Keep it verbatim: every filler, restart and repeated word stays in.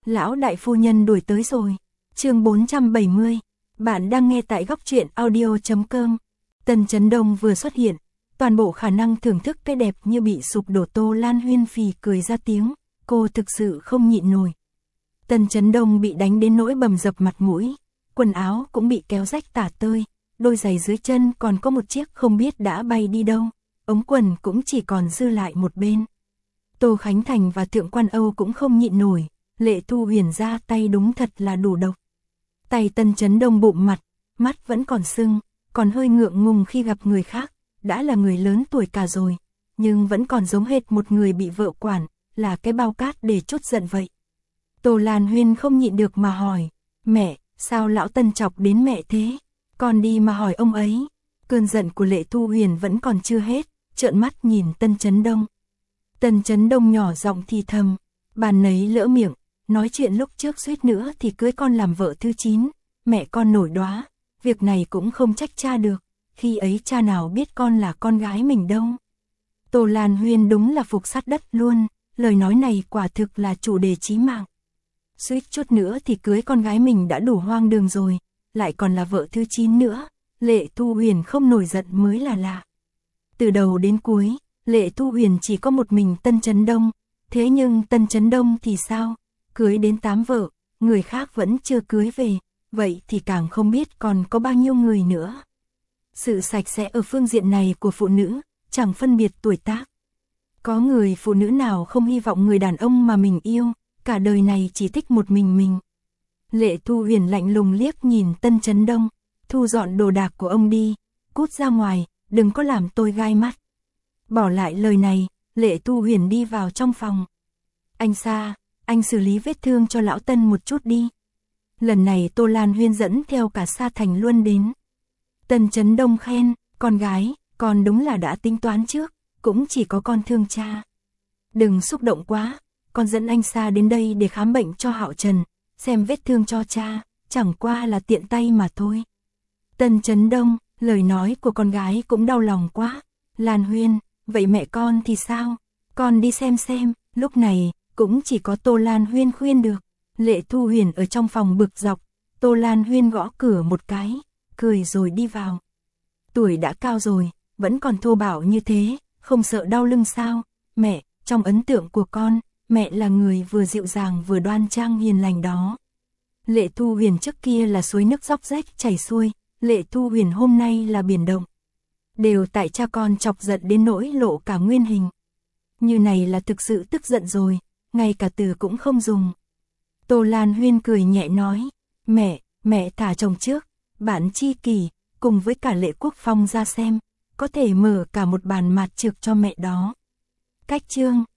Lão đại phu nhân đuổi tới rồi. Chương bốn trăm bảy mươi. Bạn đang nghe tại góc truyện audio chấm com. Tần Chấn Đông vừa xuất hiện, toàn bộ khả năng thưởng thức cái đẹp như bị sụp đổ. Tô Lan Huyên phì cười ra tiếng, cô thực sự không nhịn nổi. Tần Chấn Đông bị đánh đến nỗi bầm dập mặt mũi, quần áo cũng bị kéo rách tả tơi, đôi giày dưới chân còn có một chiếc không biết đã bay đi đâu, ống quần cũng chỉ còn dư lại một bên. Tô Khánh Thành và Thượng Quan Âu cũng không nhịn nổi, Lệ Thu Huyền ra tay đúng thật là đủ độc. Tay Tần Chấn Đông bụng mặt, mắt vẫn còn sưng, còn hơi ngượng ngùng khi gặp người khác, đã là người lớn tuổi cả rồi, nhưng vẫn còn giống hệt một người bị vợ quản, là cái bao cát để trút giận vậy. Tô Lan Huyên không nhịn được mà hỏi, mẹ, sao lão Tần chọc đến mẹ thế? Con đi mà hỏi ông ấy. Cơn giận của Lệ Thu Huyền vẫn còn chưa hết, trợn mắt nhìn Tần Chấn Đông. Tần Chấn Đông nhỏ giọng thì thầm, bàn nấy lỡ miệng, nói chuyện lúc trước suýt nữa thì cưới con làm vợ thứ chín, mẹ con nổi đoá, việc này cũng không trách cha được, khi ấy cha nào biết con là con gái mình đâu. Tô Lan Huyên đúng là phục sát đất luôn, lời nói này quả thực là chủ đề chí mạng. Suýt chút nữa thì cưới con gái mình đã đủ hoang đường rồi, lại còn là vợ thứ chín nữa, Lệ Thu Huyền không nổi giận mới là lạ. Từ đầu đến cuối, Lệ Thu Huyền chỉ có một mình Tần Chấn Đông, thế nhưng Tần Chấn Đông thì sao? Cưới đến tám vợ, người khác vẫn chưa cưới về, vậy thì càng không biết còn có bao nhiêu người nữa. Sự sạch sẽ ở phương diện này của phụ nữ, chẳng phân biệt tuổi tác. Có người phụ nữ nào không hy vọng người đàn ông mà mình yêu, cả đời này chỉ thích một mình mình. Lệ Thu Huyền lạnh lùng liếc nhìn Tần Chấn Đông, thu dọn đồ đạc của ông đi, cút ra ngoài, đừng có làm tôi gai mắt. Bỏ lại lời này, Lệ Thu Huyền đi vào trong phòng. Anh Sa, anh xử lý vết thương cho lão Tần một chút đi. Lần này Tô Lan Huyên dẫn theo cả Sa Thành Luân đến. Tần Chấn Đông khen, con gái, con đúng là đã tính toán trước, cũng chỉ có con thương cha. Đừng xúc động quá, con dẫn anh Sa đến đây để khám bệnh cho Hạo Trần, xem vết thương cho cha, chẳng qua là tiện tay mà thôi. Tần Chấn Đông, lời nói của con gái cũng đau lòng quá. Lan Huyên, vậy mẹ con thì sao? Con đi xem xem. Lúc này, cũng chỉ có Tô Lan Huyên khuyên được. Lệ Thu Huyền ở trong phòng bực dọc, Tô Lan Huyên gõ cửa một cái, cười rồi đi vào. Tuổi đã cao rồi, vẫn còn thô bạo như thế, không sợ đau lưng sao? Mẹ, trong ấn tượng của con, mẹ là người vừa dịu dàng vừa đoan trang hiền lành đó. Lệ Thu Huyền trước kia là suối nước róc rách chảy xuôi, Lệ Thu Huyền hôm nay là biển động. Đều tại cha con chọc giận đến nỗi lộ cả nguyên hình. Như này là thực sự tức giận rồi, ngay cả từ cũng không dùng. Tô Lan Huyên cười nhẹ nói, mẹ, mẹ thả chồng trước, bạn Chi Kỳ, cùng với cả Lệ Quốc Phong ra xem, có thể mở cả một bàn mạt trực cho mẹ đó. Cách chương